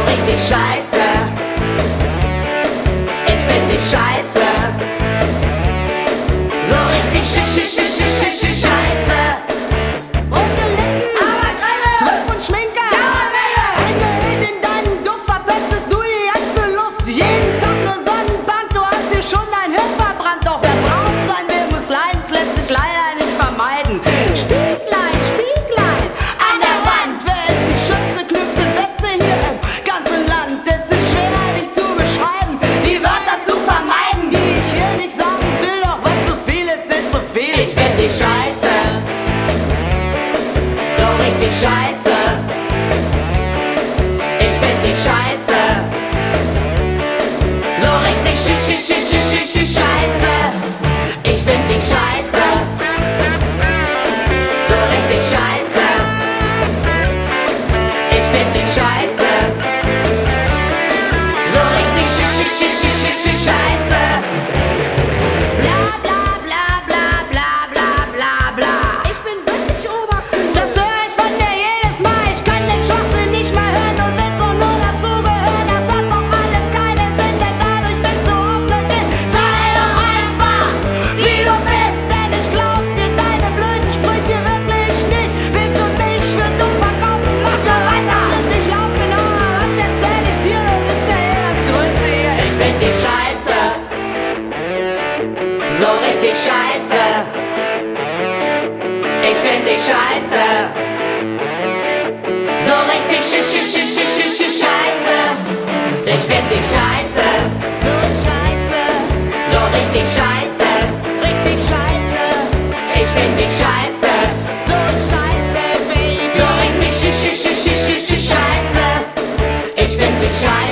richtig scheiße. Ich find dich scheiße. So richtig scheiße. Rote Lippen, Aber Grille, 12 und Schminker, Dauerwelle. eingehüllt in deinen Duft, verpestest du die ganze Luft. Jeden Tag nur Sonnenbank, du hast dir schon dein Hirn verbrannt. Doch wer braun sein will, muss leiden, es lässt sich leider nicht vermeiden. Spieglein, Spieglein, an der Wand, wer ist die schönste, klügste, beste hier im ganzen Land? Es ist schwer, dich zu beschreiben, die Wörter zu vermeiden, die ich hier nicht sagen will, doch was zu viel ist zu viel. Ich find dich scheiße. So richtig scheiße. Ich find dich scheiße. So richtig scheiße. Ich find dich scheiße. So richtig scheiße. Ich find dich scheiße. So richtig scheiße. Bla bla bla bla bla bla bla bla. Ich bin wirklich obercool. Das höre ich von dir jedes Mal. Ich kann den Schwachsinn nicht mehr hören und will so nur dazugehören. Das hat doch alles keinen Sinn, denn dadurch bist du hoffentlich. Sei doch einfach, wie du bist, denn ich glaub dir deine blöden Sprüche wirklich nicht. Willst du mich für dumm verkaufen? Mach so weiter. Lass mich laufen, aber was erzähl ich dir? Du bist ja hier das Größte hier. Ich find dich scheiße. So richtig scheiße. Ich find dich scheiße. So richtig scheiße. Ich find dich scheiße. So scheiße, So richtig scheiße. richtig scheiße. Ich find dich scheiße. So scheiße, Baby. So richtig scheiße. Ich find dich scheiße.